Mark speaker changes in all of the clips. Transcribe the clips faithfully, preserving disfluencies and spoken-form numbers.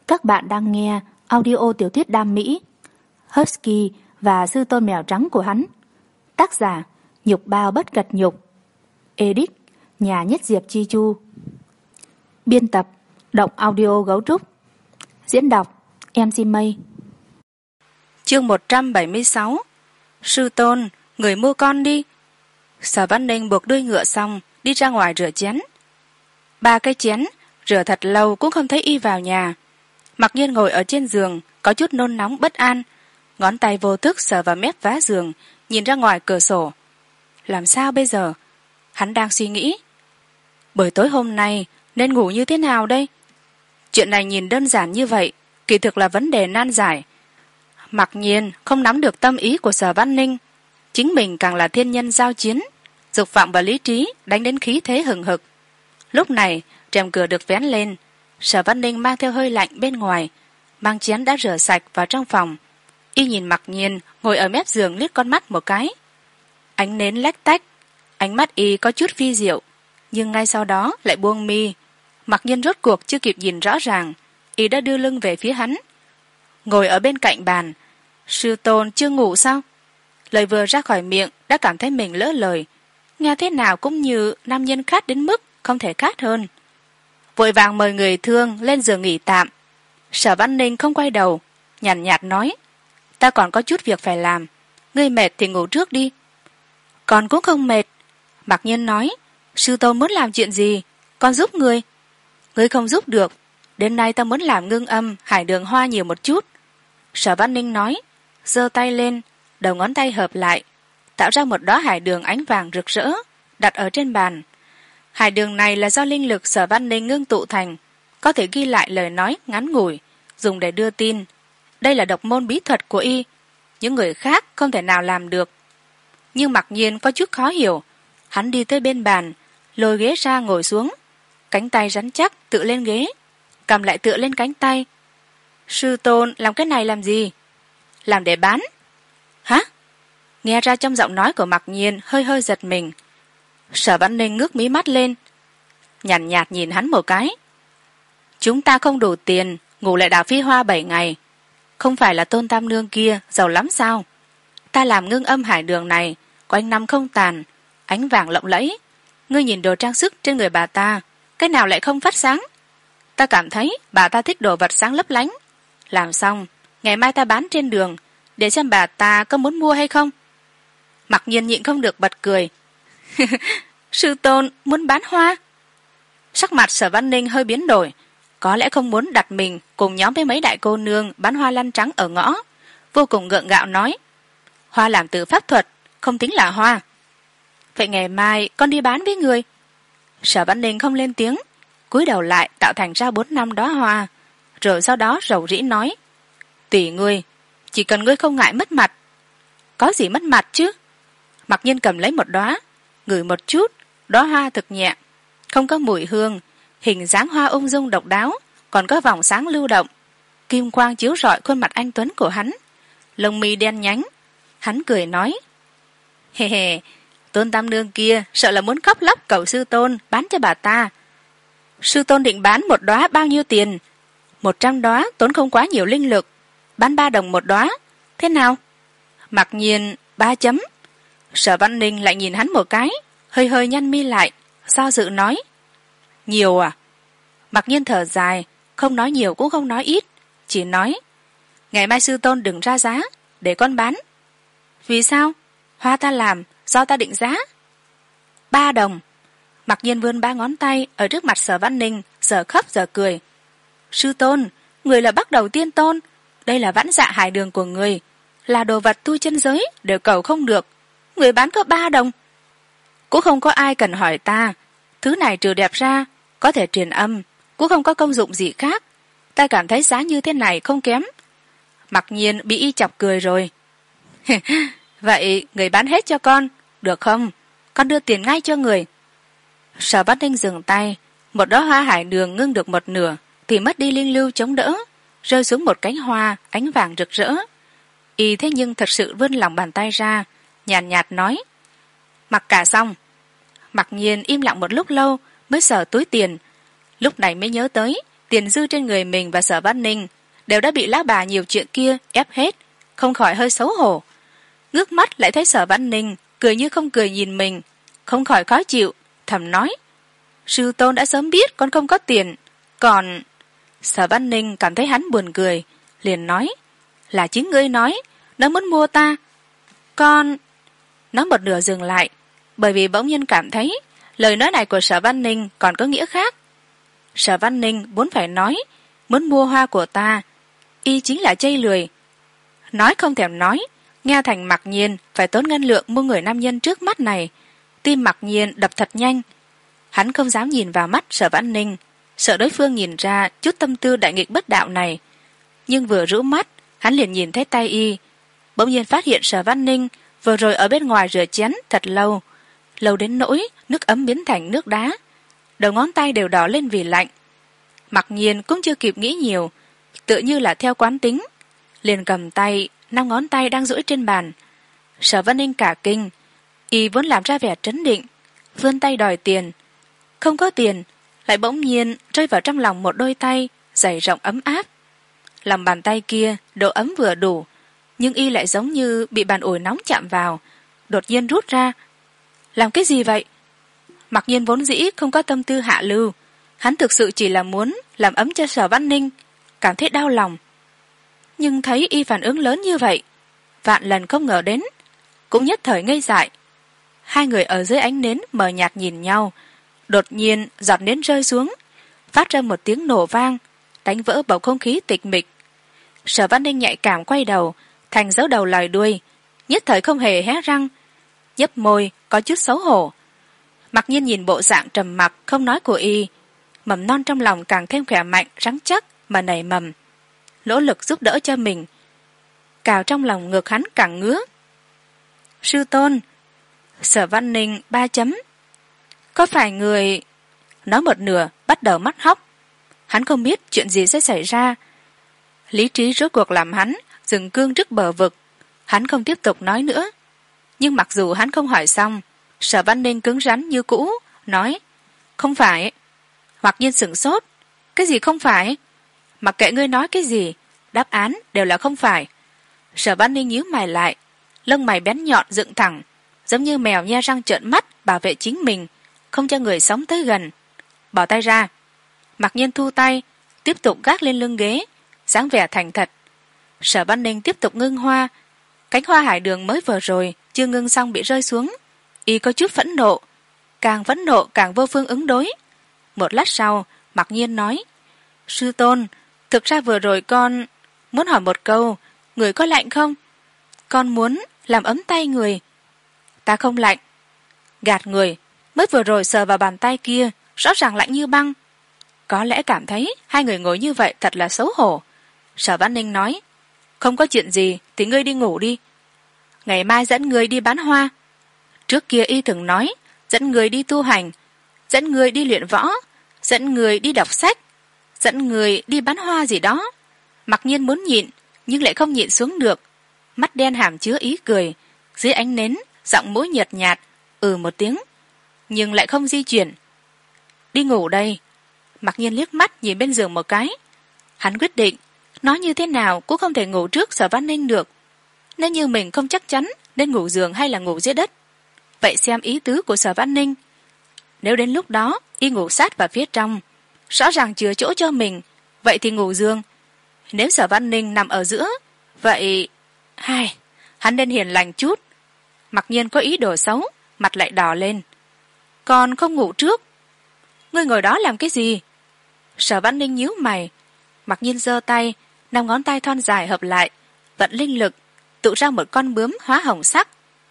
Speaker 1: Các bạn đang nghe audio tiểu thuyết đam mỹ Husky và sư tôn mèo trắng của hắn. Tác giả Nhục Bao Bất Cật Nhục. Edit Nhà Nhất Diệp Chi Chu. Biên tập Động Audio Gấu Trúc. Diễn đọc em xê Mây.
Speaker 2: Chương một trăm bảy mươi sáu. Sư tôn, người mua con đi. Sở Văn Ninh buộc đuôi ngựa xong đi ra ngoài rửa chén. Ba cái chén rửa thật lâu cũng không thấy y vào nhà. Mặc nhiên ngồi ở trên giường, có chút nôn nóng bất an, ngón tay vô thức sờ vào mép vá giường, nhìn ra ngoài cửa sổ. Làm sao bây giờ? Hắn đang suy nghĩ. Buổi tối hôm nay nên ngủ như thế nào đây? Chuyện này nhìn đơn giản như vậy, kỳ thực là vấn đề nan giải. Mặc nhiên không nắm được tâm ý của Sở Văn Ninh. Chính mình càng là thiên nhân giao chiến, dục vọng và lý trí đánh đến khí thế hừng hực. Lúc này rèm cửa được vén lên, Sở Văn Ninh mang theo hơi lạnh bên ngoài, mang chén đã rửa sạch vào trong phòng. Y nhìn Mặc Nhiên ngồi ở mép giường liếc con mắt một cái. Ánh nến lách tách, ánh mắt y có chút phi diệu, nhưng ngay sau đó lại buông mi. Mặc Nhiên rốt cuộc chưa kịp nhìn rõ ràng, y đã đưa lưng về phía hắn. Ngồi ở bên cạnh bàn. Sư tôn chưa ngủ sao? Lời vừa ra khỏi miệng đã cảm thấy mình lỡ lời, nghe thế nào cũng như nam nhân khát đến mức không thể khát hơn. Vội vàng mời người thương lên giường nghỉ tạm. Sở Văn Ninh không quay đầu, nhàn nhạt, nhạt nói: Ta còn có chút việc phải làm, ngươi mệt thì ngủ trước đi. Con cũng không mệt. Mặc Nhiên nói: Sư tôn muốn làm chuyện gì, con giúp ngươi. Ngươi không giúp được, đêm nay ta muốn làm ngưng âm hải đường hoa nhiều một chút. Sở Văn Ninh nói, giơ tay lên, đầu ngón tay hợp lại, tạo ra một đóa hải đường ánh vàng rực rỡ, đặt ở trên bàn. Hải đường này là do linh lực Sở Văn Ninh ngưng tụ thành, có thể ghi lại lời nói ngắn ngủi, dùng để đưa tin. Đây là độc môn bí thuật của y, những người khác không thể nào làm được. Nhưng Mặc Nhiên có chút khó hiểu, hắn đi tới bên bàn, lôi ghế ra ngồi xuống, cánh tay rắn chắc tựa lên ghế, cầm lại tựa lên cánh tay. Sư tôn làm cái này làm gì? Làm để bán. Hả? Nghe ra trong giọng nói của Mặc Nhiên hơi hơi giật mình. Sở Văn Ninh ngước mí mắt lên, nhàn nhạt, nhạt nhìn hắn một cái. Chúng ta không đủ tiền ngủ lại đảo Phi Hoa bảy ngày, không phải là Tôn Tam Nương kia giàu lắm sao? Ta làm ngưng âm hải đường này quanh năm không tàn, ánh vàng lộng lẫy. Ngươi nhìn đồ trang sức trên người bà ta, cái nào lại không phát sáng? Ta cảm thấy bà ta thích đồ vật sáng lấp lánh. Làm xong ngày mai ta bán trên đường, để xem bà ta có muốn mua hay không. Mặc Nhiên nhịn không được bật cười. Sư tôn muốn bán hoa? Sắc mặt Sở Văn Ninh hơi biến đổi, có lẽ không muốn đặt mình cùng nhóm với mấy đại cô nương bán hoa lăn trắng ở ngõ, vô cùng gượng gạo nói: Hoa làm từ pháp thuật, không tính là hoa. Vậy ngày mai con đi bán với người. Sở Văn Ninh không lên tiếng, cúi đầu lại tạo thành ra bốn năm đóa hoa, rồi sau đó rầu rĩ nói: Tùy ngươi, chỉ cần ngươi không ngại mất mặt. Có gì mất mặt chứ? Mặc Nhiên cầm lấy một đóa, ngửi một chút, đóa hoa thực nhẹ, không có mùi hương, hình dáng hoa ung dung độc đáo, còn có vòng sáng lưu động, kim quang chiếu rọi khuôn mặt anh tuấn của hắn, lông mi đen nhánh. Hắn cười nói: Hề hề, Tôn Tam Nương kia sợ là muốn khóc lóc cầu sư tôn bán cho bà ta. Sư tôn định bán một đóa bao nhiêu tiền? Một trăm đóa tốn không quá nhiều linh lực, bán ba đồng một đóa, thế nào? Mặc Nhiên ba chấm. Sở Văn Ninh lại nhìn hắn một cái, hơi hơi nhăn mi lại, do dự nói: Nhiều à? Mặc Nhiên thở dài, không nói nhiều cũng không nói ít, chỉ nói: Ngày mai sư tôn đừng ra giá, để con bán. Vì sao? Hoa ta làm, do ta định giá. Ba đồng. Mặc Nhiên vươn ba ngón tay ở trước mặt Sở Văn Ninh, giờ khóc giờ cười. Sư tôn, người là bắt đầu tiên tôn, đây là vãn dạ hải đường của người, là đồ vật tu chân giới đều cầu không được, người bán có ba đồng. Cũng không có ai cần hỏi ta, thứ này trừ đẹp ra có thể truyền âm, cũng không có công dụng gì khác. Ta cảm thấy giá như thế này không kém. Mặc Nhiên bị y chọc cười rồi. Vậy người bán hết cho con, được không? Con đưa tiền ngay cho người. Sở Văn Ninh dừng tay, một đóa hoa hải đường ngưng được một nửa thì mất đi linh lưu chống đỡ, rơi xuống một cánh hoa ánh vàng rực rỡ. Y thế nhưng thật sự vươn lòng bàn tay ra, nhàn nhạt, nhạt nói: Mặc cả xong. Mặc Nhiên im lặng một lúc lâu mới sờ túi tiền, lúc này mới nhớ tới tiền dư trên người mình và Sở Văn Ninh đều đã bị lão bà nhiều chuyện kia ép hết, không khỏi hơi xấu hổ. Ngước mắt lại thấy Sở Văn Ninh cười như không cười nhìn mình, không khỏi khó chịu, thầm nói: sư tôn đã sớm biết con không có tiền, còn... Sở Văn Ninh cảm thấy hắn buồn cười, liền nói: là chính ngươi nói, nó muốn mua ta. Con... Nói một nửa dừng lại, bởi vì bỗng nhiên cảm thấy lời nói này của Sở Văn Ninh còn có nghĩa khác. Sở Văn Ninh vốn phải nói muốn mua hoa của ta, y chính là chây lười. Nói không thèm nói, nghe thành Mặc Nhiên phải tốn ngân lượng mua người nam nhân trước mắt này. Tim Mặc Nhiên đập thật nhanh. Hắn không dám nhìn vào mắt Sở Văn Ninh, sợ đối phương nhìn ra chút tâm tư đại nghịch bất đạo này. Nhưng vừa rũ mắt, hắn liền nhìn thấy tay y, bỗng nhiên phát hiện Sở Văn Ninh vừa rồi ở bên ngoài rửa chén thật lâu, lâu đến nỗi nước ấm biến thành nước đá, đầu ngón tay đều đỏ lên vì lạnh. Mặc Nhiên cũng chưa kịp nghĩ nhiều, tự như là theo quán tính, liền cầm tay năm ngón tay đang duỗi trên bàn. Sở Văn Ninh cả kinh, y vốn làm ra vẻ trấn định, vươn tay đòi tiền, không có tiền, lại bỗng nhiên rơi vào trong lòng một đôi tay dày rộng ấm áp. Lòng bàn tay kia độ ấm vừa đủ, nhưng y lại giống như bị bàn ủi nóng chạm vào, đột nhiên rút ra. Làm cái gì vậy? Mặc Nhiên vốn dĩ không có tâm tư hạ lưu, hắn thực sự chỉ là muốn làm ấm cho Sở Văn Ninh, cảm thấy đau lòng. Nhưng thấy y phản ứng lớn như vậy, vạn lần không ngờ đến, cũng nhất thời ngây dại. Hai người ở dưới ánh nến mờ nhạt nhìn nhau, đột nhiên giọt nến rơi xuống, phát ra một tiếng nổ vang, đánh vỡ bầu không khí tịch mịch. Sở Văn Ninh nhạy cảm quay đầu, thành giấu đầu lòi đuôi, nhất thời không hề hé răng, nhấp môi có chút xấu hổ. Mặc Nhiên nhìn bộ dạng trầm mặc không nói của y, mầm non trong lòng càng thêm khỏe mạnh rắn chắc mà nảy mầm, nỗ lực giúp đỡ cho mình. Cào trong lòng ngực hắn càng ngứa. Sư tôn. Sở Văn Ninh ba chấm. Có phải người... Nói một nửa bắt đầu mắt hốc. Hắn không biết chuyện gì sẽ xảy ra. Lý trí rốt cuộc làm hắn dừng cương trước bờ vực. Hắn không tiếp tục nói nữa. Nhưng mặc dù hắn không hỏi xong, Sở Văn Ninh cứng rắn như cũ, nói: không phải. Mặc Nhiên sửng sốt. Cái gì không phải? Mặc kệ ngươi nói cái gì, đáp án đều là không phải. Sở Văn Ninh nhíu mày lại, lông mày bén nhọn dựng thẳng, giống như mèo nhe răng trợn mắt bảo vệ chính mình, không cho người sống tới gần. Bỏ tay ra. Mặc Nhiên thu tay, tiếp tục gác lên lưng ghế, dáng vẻ thành thật. Sở Văn Ninh tiếp tục ngưng hoa. Cánh hoa hải đường mới vừa rồi chưa ngưng xong bị rơi xuống, y có chút phẫn nộ, càng phẫn nộ càng vô phương ứng đối. Một lát sau, Mặc Nhiên nói: sư tôn, thực ra vừa rồi con muốn hỏi một câu, người có lạnh không? Con muốn làm ấm tay người. Ta không lạnh. Gạt người, mới vừa rồi sờ vào bàn tay kia rõ ràng lạnh như băng. Có lẽ cảm thấy hai người ngồi như vậy thật là xấu hổ. Sở Văn Ninh nói: không có chuyện gì thì ngươi đi ngủ đi, ngày mai dẫn ngươi đi bán hoa. Trước kia y thường nói dẫn người đi tu hành, dẫn người đi luyện võ, dẫn người đi đọc sách, dẫn người đi bán hoa gì đó. Mặc Nhiên muốn nhịn nhưng lại không nhịn xuống được, mắt đen hàm chứa ý cười, dưới ánh nến giọng mũi nhợt nhạt ừ một tiếng, nhưng lại không di chuyển. Đi ngủ đây. Mặc Nhiên liếc mắt nhìn bên giường một cái. Hắn quyết định nói như thế nào cũng không thể ngủ trước Sở Văn Ninh được. Nếu như mình không chắc chắn nên ngủ giường hay là ngủ dưới đất, vậy xem ý tứ của Sở Văn Ninh. Nếu đến lúc đó y ngủ sát vào phía trong, rõ ràng chừa chỗ cho mình, vậy thì ngủ giường. Nếu Sở Văn Ninh nằm ở giữa, vậy... Hai, hắn nên hiền lành chút. Mặc Nhiên có ý đồ xấu, mặt lại đỏ lên. Còn không ngủ trước. Ngươi ngồi đó làm cái gì? Sở Văn Ninh nhíu mày. Mặc Nhiên giơ tay, năm ngón tay thon dài hợp lại, vận linh lực, tụ ra một con bướm hóa hồng sắc.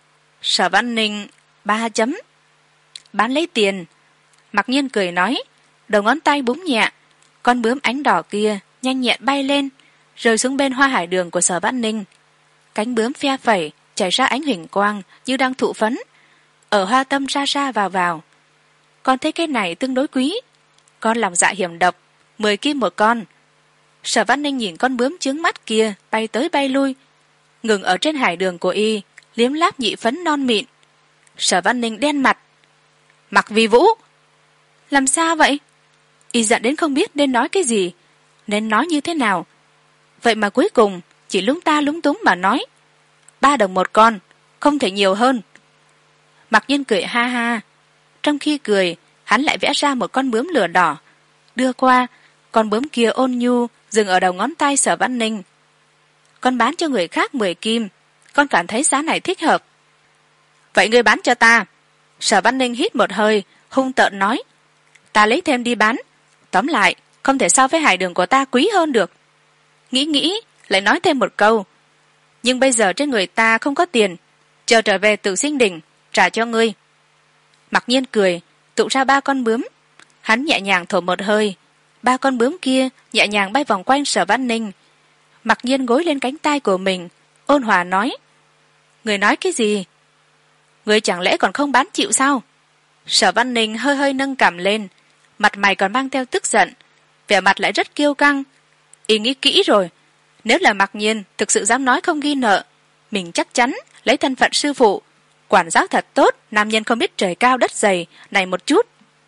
Speaker 2: Sở Văn Ninh ba chấm. Bán lấy tiền. Mặc Nhiên cười nói, đầu ngón tay búng nhẹ, con bướm ánh đỏ kia nhanh nhẹn bay lên, rơi xuống bên hoa hải đường của Sở Văn Ninh. Cánh bướm phe phẩy, chảy ra ánh huỳnh quang như đang thụ phấn, ở hoa tâm ra ra vào vào. Con thấy cái này tương đối quý, con lòng dạ hiểm độc, mười kim một con. Sở Văn Ninh nhìn con bướm chướng mắt kia bay tới bay lui, ngừng ở trên hải đường của y, liếm láp nhị phấn non mịn. Sở Văn Ninh đen mặt. Mặc Vi Vũ. Làm sao vậy? Y giận đến không biết nên nói cái gì, nên nói như thế nào. Vậy mà cuối cùng chỉ lúng ta lúng túng mà nói: ba đồng một con, không thể nhiều hơn. Mặc nhiên cười ha ha. Trong khi cười, hắn lại vẽ ra một con bướm lửa đỏ, đưa qua. Con bướm kia ôn nhu dừng ở đầu ngón tay Sở Văn Ninh. Con bán cho người khác mười kim, con cảm thấy giá này thích hợp. Vậy ngươi bán cho ta. Sở Văn Ninh hít một hơi, hung tợn nói: ta lấy thêm đi bán. Tóm lại, không thể so với hải đường của ta quý hơn được. Nghĩ nghĩ, lại nói thêm một câu: nhưng bây giờ trên người ta không có tiền, chờ trở về Tử Sinh Đỉnh trả cho ngươi. Mặc nhiên cười, tụ ra ba con bướm. Hắn nhẹ nhàng thổi một hơi, ba con bướm kia nhẹ nhàng bay vòng quanh Sở Văn Ninh. Mặc nhiên gối lên cánh tay của mình, ôn hòa nói: người nói cái gì? Người chẳng lẽ còn không bán chịu sao? Sở Văn Ninh hơi hơi nâng cằm lên, mặt mày còn mang theo tức giận, vẻ mặt lại rất kiêu căng. Y nghĩ kỹ rồi, nếu là Mặc Nhiên thực sự dám nói không ghi nợ, mình chắc chắn lấy thân phận sư phụ, quản giáo thật tốt nam nhân không biết trời cao đất dày này một chút.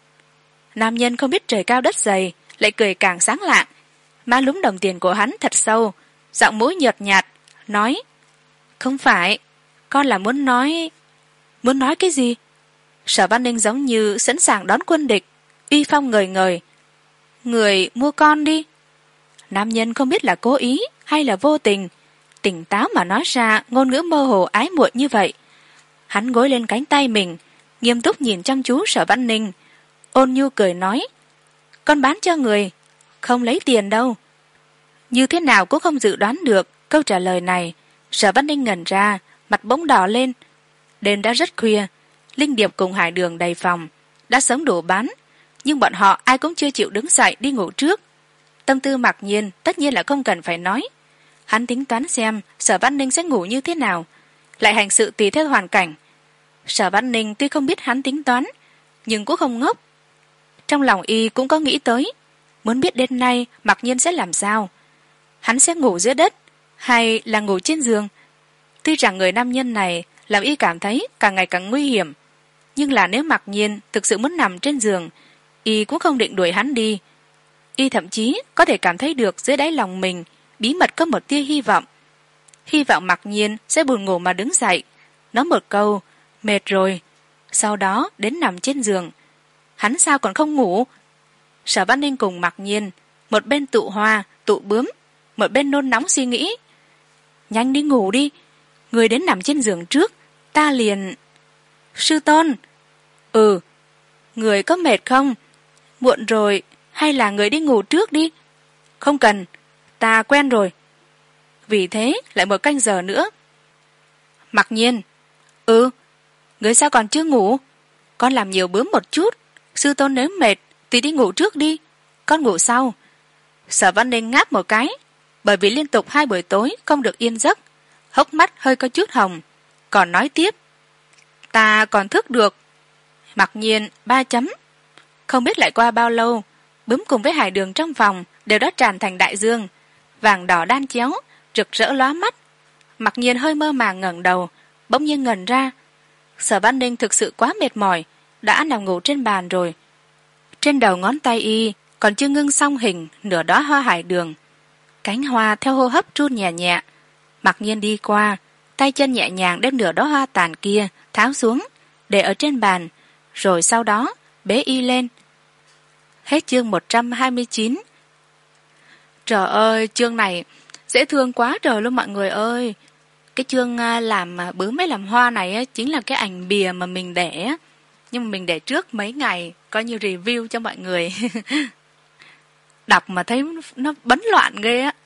Speaker 2: Nam nhân không biết trời cao đất dày lại cười càng sáng lạng, má lúm đồng tiền của hắn thật sâu, giọng mũi nhợt nhạt nói: không phải, con là muốn nói. Muốn nói cái gì? Sở Văn Ninh giống như sẵn sàng đón quân địch, uy phong ngời ngời. Người mua con đi. Nam nhân không biết là cố ý hay là vô tình, tỉnh táo mà nói ra ngôn ngữ mơ hồ ái muội như vậy. Hắn gối lên cánh tay mình, nghiêm túc nhìn chăm chú Sở Văn Ninh, ôn nhu cười nói: con bán cho người, không lấy tiền đâu. Như thế nào cũng không dự đoán được câu trả lời này. Sở Văn Ninh ngẩn ra, mặt bỗng đỏ lên. Đêm đã rất khuya, Linh Điệp cùng Hải Đường đầy phòng, đã sớm đủ bán, nhưng bọn họ ai cũng chưa chịu đứng dậy đi ngủ trước. Tâm tư Mặc Nhiên tất nhiên là không cần phải nói. Hắn tính toán xem Sở Văn Ninh sẽ ngủ như thế nào, lại hành sự tùy theo hoàn cảnh. Sở Văn Ninh tuy không biết hắn tính toán, nhưng cũng không ngốc. Trong lòng y cũng có nghĩ tới, muốn biết đêm nay Mặc Nhiên sẽ làm sao. Hắn sẽ ngủ dưới đất hay là ngủ trên giường? Tuy rằng người nam nhân này làm y cảm thấy càng ngày càng nguy hiểm, nhưng là nếu Mặc Nhiên thực sự muốn nằm trên giường, y cũng không định đuổi hắn đi. Y thậm chí có thể cảm thấy được dưới đáy lòng mình bí mật có một tia hy vọng. Hy vọng Mặc Nhiên sẽ buồn ngủ mà đứng dậy, nói một câu mệt rồi, sau đó đến nằm trên giường. Hắn sao còn không ngủ? Sở Văn Ninh cùng Mặc Nhiên một bên tụ hoa tụ bướm, một bên nôn nóng suy nghĩ. Nhanh đi ngủ đi, người đến nằm trên giường trước, ta liền. Sư tôn. Ừ. Người có mệt không? Muộn rồi, hay là người đi ngủ trước đi? Không cần, ta quen rồi. Vì thế lại một canh giờ nữa. Mặc Nhiên. Ừ. Người sao còn chưa ngủ? Con làm nhiều bướm một chút, sư tôn nếu mệt thì đi ngủ trước đi, con ngủ sau. Sở Văn Ninh ngáp một cái, bởi vì liên tục hai buổi tối không được yên giấc, hốc mắt hơi có chút hồng, còn nói tiếp: ta còn thức được. Mặc Nhiên ba chấm. Không biết lại qua bao lâu, bướm cùng với Hải Đường trong phòng đều đã tràn thành đại dương, vàng đỏ đan chéo, rực rỡ lóa mắt. Mặc Nhiên hơi mơ màng ngẩng đầu, bỗng nhiên ngẩn ra. Sở Văn Ninh thực sự quá mệt mỏi, đã nằm ngủ trên bàn rồi. Trên đầu ngón tay y còn chưa ngưng xong hình nửa đóa hoa hải đường. Cánh hoa theo hô hấp run nhẹ nhẹ. Mặc Nhiên đi qua, tay chân nhẹ nhàng đem nửa đóa hoa tàn kia tháo xuống, để ở trên bàn, rồi sau đó bế y lên. Hết chương một trăm hai mươi chín. Trời ơi, chương này dễ thương quá trời luôn mọi người ơi. Cái chương làm bướm với làm hoa này chính là cái ảnh bìa mà mình để, nhưng mà mình để trước mấy ngày coi như review cho mọi người. Đọc mà thấy nó bấn loạn ghê á.